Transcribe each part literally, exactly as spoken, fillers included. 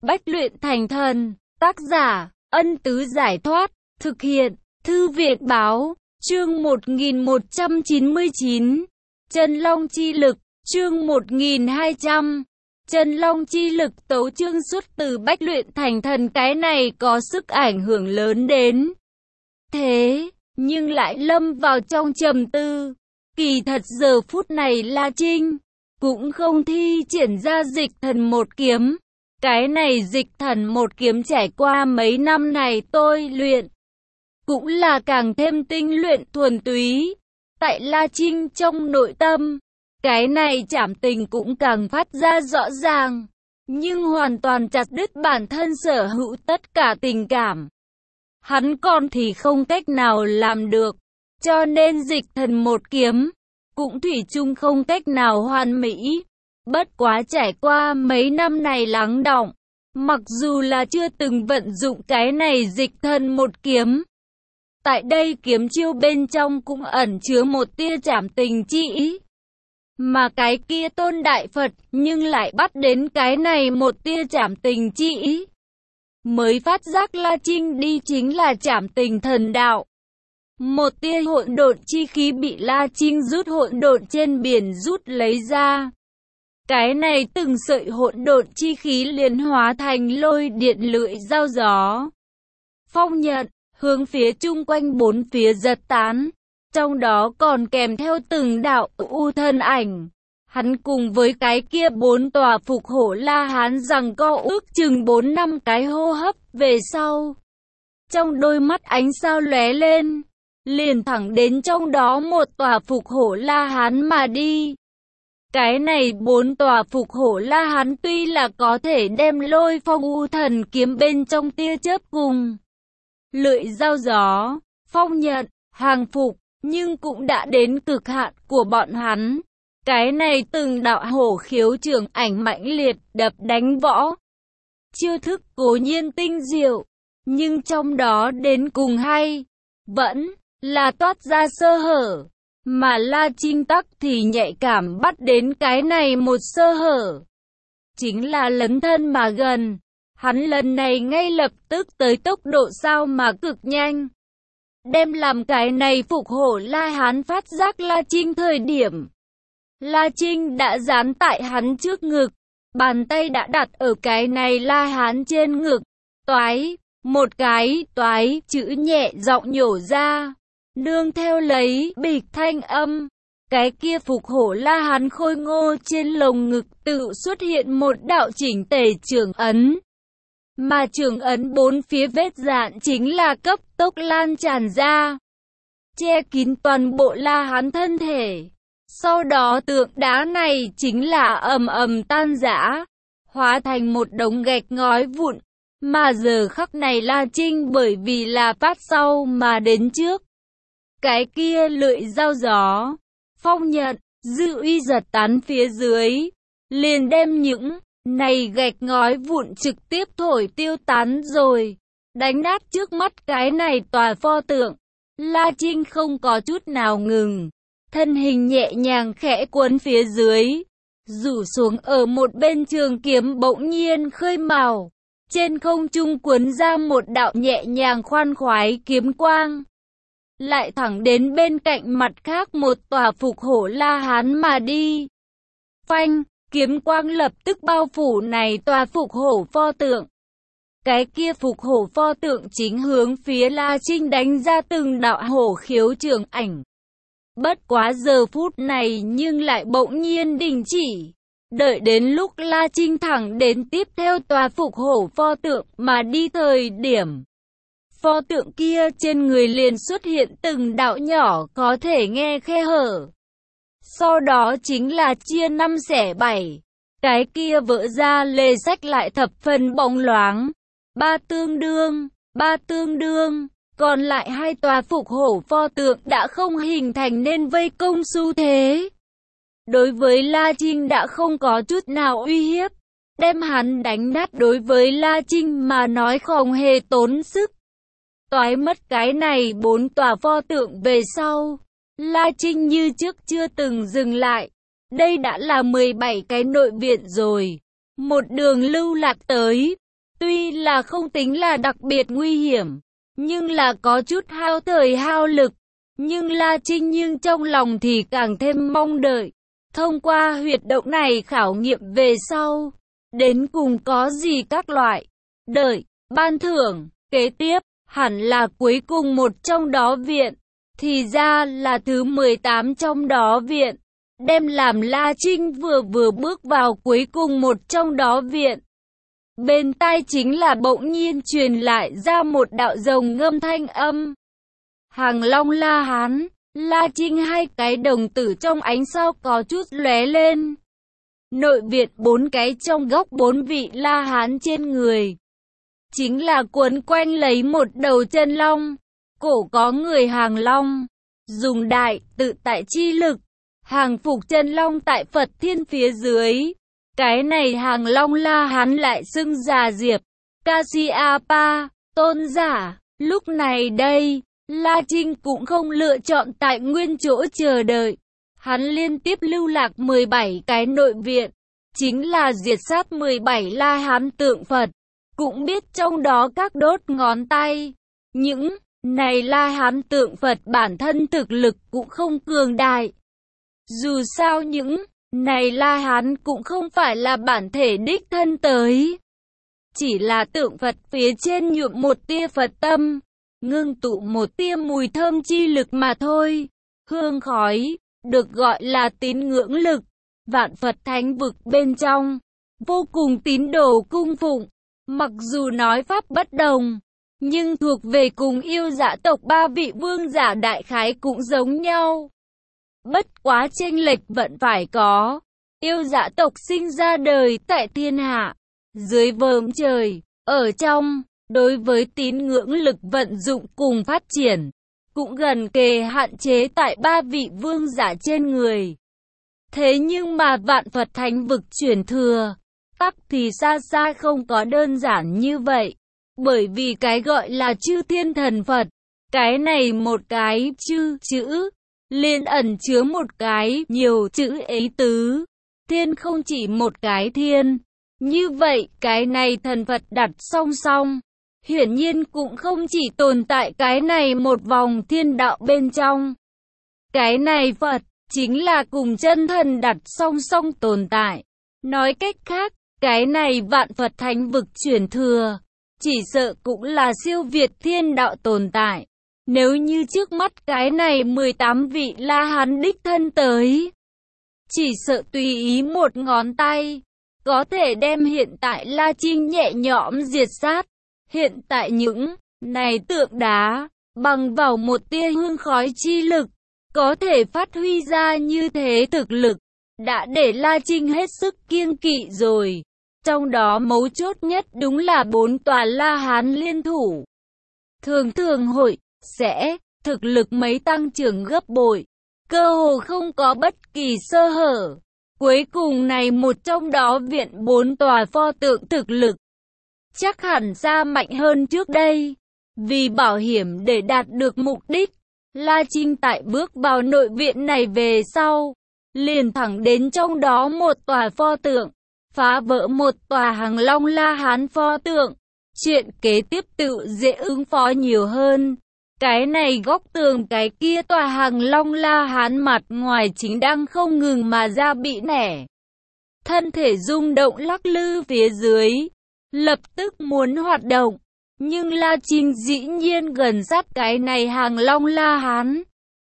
Bách luyện thành thần. Tác giả, Ân Tứ Giải Thoát. Thực hiện, Thư viện Báo. Chương một nghìn một trăm chín mươi chín. Chân Long Chi Lực. Chương một nghìn hai trăm. Chân Long Chi Lực tấu chương xuất từ Bách luyện thành thần, cái này có sức ảnh hưởng lớn đến thế, nhưng lại lâm vào trong trầm tư. Kỳ thật giờ phút này La Trinh cũng không thi triển ra dịch thần một kiếm. Cái này dịch thần một kiếm trải qua mấy năm này tôi luyện, cũng là càng thêm tinh luyện thuần túy. Tại La Trinh trong nội tâm, cái này trảm tình cũng càng phát ra rõ ràng, nhưng hoàn toàn chặt đứt bản thân sở hữu tất cả tình cảm. Hắn còn thì không cách nào làm được, cho nên dịch thần một kiếm cũng thủy chung không cách nào hoàn mỹ. Bất quá trải qua mấy năm này lắng đọng, mặc dù là chưa từng vận dụng cái này dịch thần một kiếm, tại đây kiếm chiêu bên trong cũng ẩn chứa một tia trảm tình chi ý. Mà cái kia Tôn Đại Phật nhưng lại bắt đến cái này một tia trảm tình chi ý. Mới phát giác La Trinh đi chính là trảm tình thần đạo. Một tia hỗn độn chi khí bị La Trinh rút hỗn độn trên biển rút lấy ra. Cái này từng sợi hỗn độn chi khí liền hóa thành lôi điện lưỡi dao gió. Phong nhận, hướng phía chung quanh bốn phía giật tán. Trong đó còn kèm theo từng đạo u thân ảnh. Hắn cùng với cái kia bốn tòa phục hổ La Hán rằng co ước chừng bốn năm cái hô hấp về sau. Trong đôi mắt ánh sao lóe lên, liền thẳng đến trong đó một tòa phục hổ La Hán mà đi. Cái này bốn tòa phục hổ La Hán tuy là có thể đem lôi phong u thần kiếm bên trong tia chớp cùng lưỡi dao gió, phong nhận, hàng phục, nhưng cũng đã đến cực hạn của bọn hắn. Cái này từng đạo hổ khiếu trường ảnh mãnh liệt đập đánh võ. Chiêu thức cố nhiên tinh diệu, nhưng trong đó đến cùng hay, vẫn là toát ra sơ hở. Mà La Trinh tắc thì nhạy cảm bắt đến cái này một sơ hở. Chính là lấn thân mà gần. Hắn lần này ngay lập tức tới tốc độ sao mà cực nhanh. Đem làm cái này phục hổ La Hán phát giác La Trinh thời điểm. La Trinh đã dán tại hắn trước ngực. Bàn tay đã đặt ở cái này La Hán trên ngực. Toái, một cái toái chữ nhẹ giọng nhổ ra. Nương theo lấy bịch thanh âm, cái kia phục hổ La Hán khôi ngô trên lồng ngực tự xuất hiện một đạo chỉnh tề trường ấn. Mà trường ấn bốn phía vết dạn chính là cấp tốc lan tràn ra, che kín toàn bộ La Hán thân thể. Sau đó tượng đá này chính là ầm ầm tan rã, hóa thành một đống gạch ngói vụn. Mà giờ khắc này La Trinh bởi vì là phát sau mà đến trước. Cái kia lưỡi dao gió, phong nhận, dư uy giật tán phía dưới, liền đem những này gạch ngói vụn trực tiếp thổi tiêu tán rồi, đánh nát trước mắt cái này tòa pho tượng. La Trinh không có chút nào ngừng, thân hình nhẹ nhàng khẽ cuốn phía dưới, rủ xuống ở một bên trường kiếm bỗng nhiên khơi màu, trên không trung cuốn ra một đạo nhẹ nhàng khoan khoái kiếm quang. Lại thẳng đến bên cạnh mặt khác một tòa phục hổ La Hán mà đi. Phanh, kiếm quang lập tức bao phủ này tòa phục hổ pho tượng. Cái kia phục hổ pho tượng chính hướng phía La Trinh đánh ra từng đạo hổ khiếu trường ảnh. Bất quá giờ phút này nhưng lại bỗng nhiên đình chỉ. Đợi đến lúc La Trinh thẳng đến tiếp theo tòa phục hổ pho tượng mà đi thời điểm. Pho tượng kia trên người liền xuất hiện từng đạo nhỏ có thể nghe khe hở. Sau đó chính là chia năm xẻ bảy. Cái kia vỡ ra lề sách lại thập phần bóng loáng. Ba tương đương, ba tương đương. Còn lại hai tòa phục hổ pho tượng đã không hình thành nên vây công xu thế. Đối với La Trinh đã không có chút nào uy hiếp. Đem hắn đánh nát đối với La Trinh mà nói không hề tốn sức. Toái mất cái này bốn tòa pho tượng về sau, La Trinh như trước chưa từng dừng lại. Đây đã là mười bảy cái nội viện rồi. Một đường lưu lạc tới, Tuy là không tính là đặc biệt nguy hiểm, nhưng là có chút hao thời hao lực. Nhưng La Trinh nhưng trong lòng thì càng thêm mong đợi. Thông qua huyệt động này khảo nghiệm về sau, đến cùng có gì các loại đợi, ban thưởng, kế tiếp, hẳn là cuối cùng một trong đó viện. Thì ra là thứ mười tám trong đó viện. Đem làm La Trinh vừa vừa bước vào cuối cùng một trong đó viện. Bên tai chính là bỗng nhiên truyền lại ra một đạo rồng ngâm thanh âm. Hàng Long La Hán, La Trinh hai cái đồng tử trong ánh sao có chút lóe lên. Nội viện bốn cái trong góc bốn vị La Hán trên người. Chính là quấn quanh lấy một đầu chân long. Cổ có người Hàng Long. Dùng đại, tự tại chi lực. Hàng phục chân long tại Phật Thiên phía dưới. Cái này Hàng Long La Hán lại xưng già diệp. Kasyapa, tôn giả. Lúc này đây, La Trinh cũng không lựa chọn tại nguyên chỗ chờ đợi. Hắn liên tiếp lưu lạc mười bảy cái nội viện. Chính là diệt sát mười bảy La Hán tượng Phật. Cũng biết trong đó các đốt ngón tay. Những này La Hán tượng Phật bản thân thực lực cũng không cường đại. Dù sao những này La Hán cũng không phải là bản thể đích thân tới. Chỉ là tượng Phật phía trên nhuộm một tia Phật tâm, ngưng tụ một tia mùi thơm chi lực mà thôi. Hương khói, được gọi là tín ngưỡng lực, vạn Phật thánh vực bên trong, vô cùng tín đồ cung phụng. Mặc dù nói pháp bất đồng, nhưng thuộc về cùng yêu dạ tộc ba vị vương giả đại khái cũng giống nhau. Bất quá chênh lệch vẫn phải có. Yêu dạ tộc sinh ra đời tại thiên hạ, dưới vòm trời, ở trong, đối với tín ngưỡng lực vận dụng cùng phát triển, cũng gần kề hạn chế tại ba vị vương giả trên người. Thế nhưng mà vạn Phật thánh vực chuyển thừa, tắc thì xa xa không có đơn giản như vậy. Bởi vì cái gọi là chư thiên thần Phật, cái này một cái chư chữ, liên ẩn chứa một cái nhiều chữ ý tứ. Thiên không chỉ một cái thiên. Như vậy cái này thần Phật đặt song song, hiển nhiên cũng không chỉ tồn tại cái này một vòng thiên đạo bên trong. Cái này Phật chính là cùng chân thần đặt song song tồn tại. Nói cách khác, cái này vạn Phật thánh vực chuyển thừa, chỉ sợ cũng là siêu việt thiên đạo tồn tại. Nếu như trước mắt cái này mười tám vị La Hán đích thân tới, chỉ sợ tùy ý một ngón tay, có thể đem hiện tại La Trinh nhẹ nhõm diệt sát. Hiện tại những này tượng đá, bằng vào một tia hương khói chi lực, có thể phát huy ra như thế thực lực, đã để La Trinh hết sức kiêng kỵ rồi. Trong đó mấu chốt nhất đúng là bốn tòa La Hán liên thủ. Thường thường hội, sẽ, thực lực mấy tăng trưởng gấp bội, cơ hồ không có bất kỳ sơ hở. Cuối cùng này một trong đó viện bốn tòa pho tượng thực lực, chắc hẳn ra mạnh hơn trước đây. Vì bảo hiểm để đạt được mục đích, La Trinh tại bước vào nội viện này về sau, liền thẳng đến trong đó một tòa pho tượng, phá vỡ một tòa Hàng Long La Hán pho tượng. Chuyện kế tiếp tự dễ ứng phó nhiều hơn. Cái này góc tường cái kia tòa Hàng Long La Hán mặt ngoài chính đang không ngừng mà ra bị nẻ. Thân thể rung động lắc lư phía dưới, lập tức muốn hoạt động. Nhưng La Trinh dĩ nhiên gần sát cái này Hàng Long La Hán.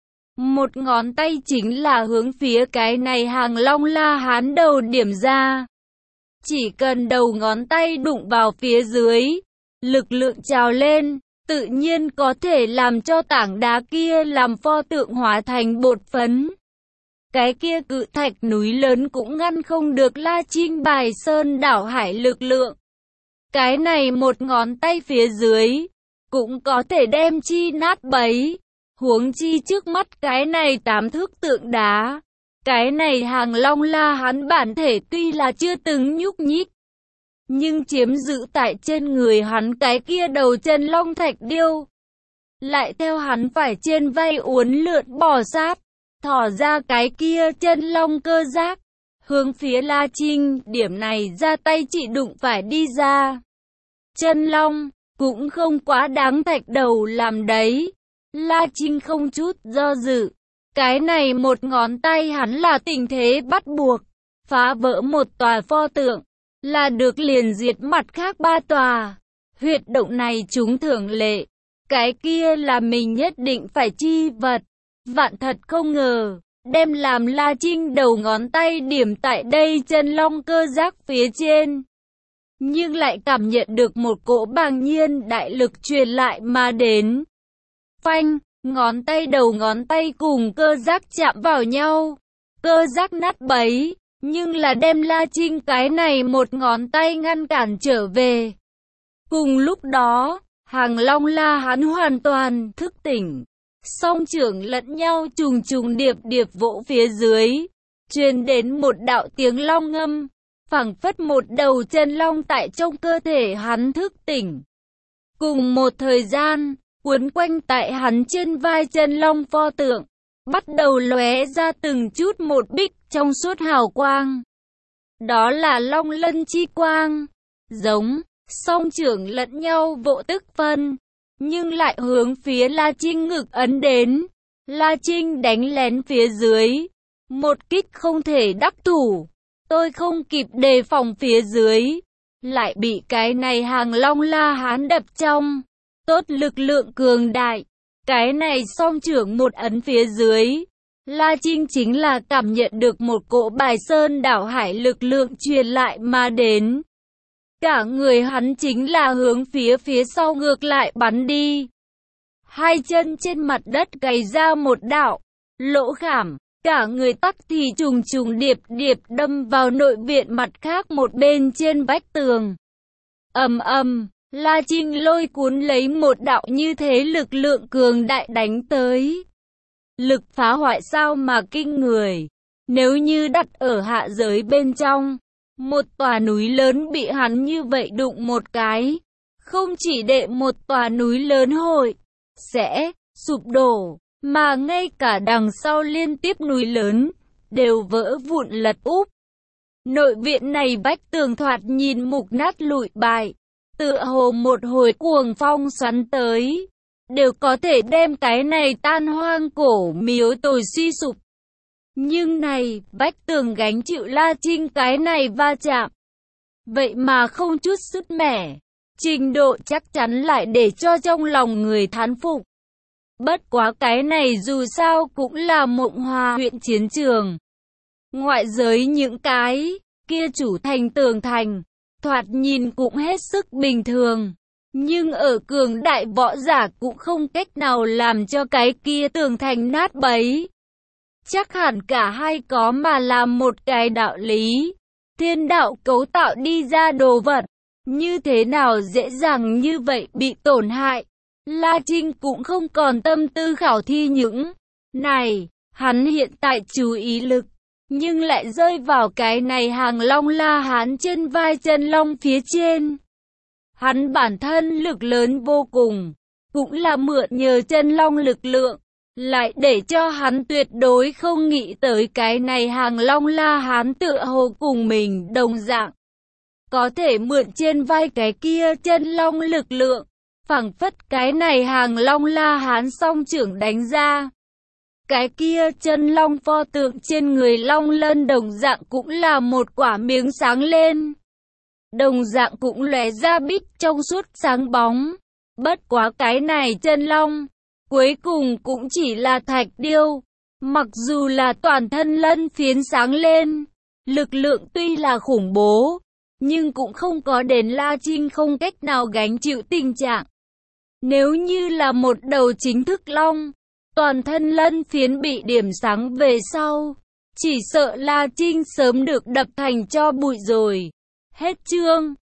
Một ngón tay chính là hướng phía cái này Hàng Long La Hán đầu điểm ra. Chỉ cần đầu ngón tay đụng vào phía dưới, lực lượng trào lên, tự nhiên có thể làm cho tảng đá kia làm pho tượng hóa thành bột phấn. Cái kia cự thạch núi lớn cũng ngăn không được La Trinh bài sơn đảo hải lực lượng. Cái này một ngón tay phía dưới, cũng có thể đem chi nát bấy. Huống chi trước mắt cái này tám thước tượng đá. Cái này Hàng Long La Hán bản thể tuy là chưa từng nhúc nhích, nhưng chiếm giữ tại trên người hắn cái kia đầu chân long thạch điêu, lại theo hắn phải trên vai uốn lượn bò sát, thỏ ra cái kia chân long cơ giác, hướng phía La Trinh. Điểm này ra tay chỉ đụng phải đi ra. chân long, cũng không quá đáng thạch đầu làm đấy. La Trinh không chút do dự. Cái này một ngón tay hắn là tình thế bắt buộc. Phá vỡ một tòa pho tượng, là được liền diệt mặt khác ba tòa. Huyệt động này chúng thường lệ. Cái kia là mình nhất định phải chi vật. Vạn thật không ngờ, đem làm La Trinh đầu ngón tay điểm tại đây chân long cơ giác phía trên. Nhưng lại cảm nhận được một cỗ bàng nhiên đại lực truyền lại mà đến. Phanh, ngón tay đầu ngón tay cùng cơ giác chạm vào nhau. Cơ giác nát bấy, nhưng là đem La Trinh cái này một ngón tay ngăn cản trở về. Cùng lúc đó, Hàng Long La Hán hoàn toàn thức tỉnh. Song trưởng lẫn nhau trùng trùng điệp điệp vỗ phía dưới. Truyền đến một đạo tiếng long ngâm. Phảng phất một đầu chân long tại trong cơ thể hắn thức tỉnh. Cùng một thời gian, quấn quanh tại hắn trên vai chân long pho tượng, bắt đầu lóe ra từng chút một bích trong suốt hào quang. Đó là long lân chi quang. Giống, song trưởng lẫn nhau vỗ tức phân, nhưng lại hướng phía La Trinh ngực ấn đến. La Trinh đánh lén phía dưới. Một kích không thể đắc thủ. Tôi không kịp đề phòng phía dưới. Lại bị cái này Hàng Long La Hán đập trong. Tốt lực lượng cường đại. Cái này song trưởng một ấn phía dưới. La Trinh chính là cảm nhận được một cỗ bài sơn đảo hải lực lượng truyền lại mà đến. Cả người hắn chính là hướng phía phía sau ngược lại bắn đi. Hai chân trên mặt đất gầy ra một đạo lỗ khảm. Cả người tắc thì trùng trùng điệp điệp đâm vào nội viện mặt khác một bên trên vách tường. Ầm ầm, La Trinh lôi cuốn lấy một đạo như thế lực lượng cường đại đánh tới. Lực phá hoại sao mà kinh người. Nếu như đặt ở hạ giới bên trong, một tòa núi lớn bị hắn như vậy đụng một cái, không chỉ để một tòa núi lớn hội sẽ sụp đổ, mà ngay cả đằng sau liên tiếp núi lớn đều vỡ vụn lật úp. Nội viện này vách tường thoạt nhìn mục nát lụi bại, tựa hồ một hồi cuồng phong xoắn tới, đều có thể đem cái này tan hoang cổ miếu tồi suy sụp. Nhưng này, vách tường gánh chịu La Trinh cái này va chạm, vậy mà không chút sứt mẻ, trình độ chắc chắn lại để cho trong lòng người thán phục. Bất quá cái này dù sao cũng là Mộng Hòa huyện chiến trường. Ngoại giới những cái kia chủ thành tường thành, thoạt nhìn cũng hết sức bình thường. Nhưng ở cường đại võ giả cũng không cách nào làm cho cái kia tường thành nát bấy. Chắc hẳn cả hai có mà làm một cái đạo lý. Thiên đạo cấu tạo đi ra đồ vật, như thế nào dễ dàng như vậy bị tổn hại. La Trinh cũng không còn tâm tư khảo thi những này, hắn hiện tại chú ý lực, nhưng lại rơi vào cái này Hàng Long La Hán trên vai chân long phía trên. Hắn bản thân lực lớn vô cùng, cũng là mượn nhờ chân long lực lượng, lại để cho hắn tuyệt đối không nghĩ tới cái này Hàng Long La Hán tựa hồ cùng mình đồng dạng. Có thể mượn trên vai cái kia chân long lực lượng. Phảng phất cái này Hàng Long La Hán song trưởng đánh ra. Cái kia chân long pho tượng trên người long lân đồng dạng cũng là một quả miếng sáng lên. Đồng dạng cũng lóe ra bích trong suốt sáng bóng. Bất quá cái này chân long, cuối cùng cũng chỉ là thạch điêu. Mặc dù là toàn thân lân phiến sáng lên, lực lượng tuy là khủng bố, nhưng cũng không có đến La Trinh không cách nào gánh chịu tình trạng. Nếu như là một đầu chính thức long, toàn thân lân phiến bị điểm sáng về sau, chỉ sợ La Trinh sớm được đập thành tro bụi rồi. Hết chương.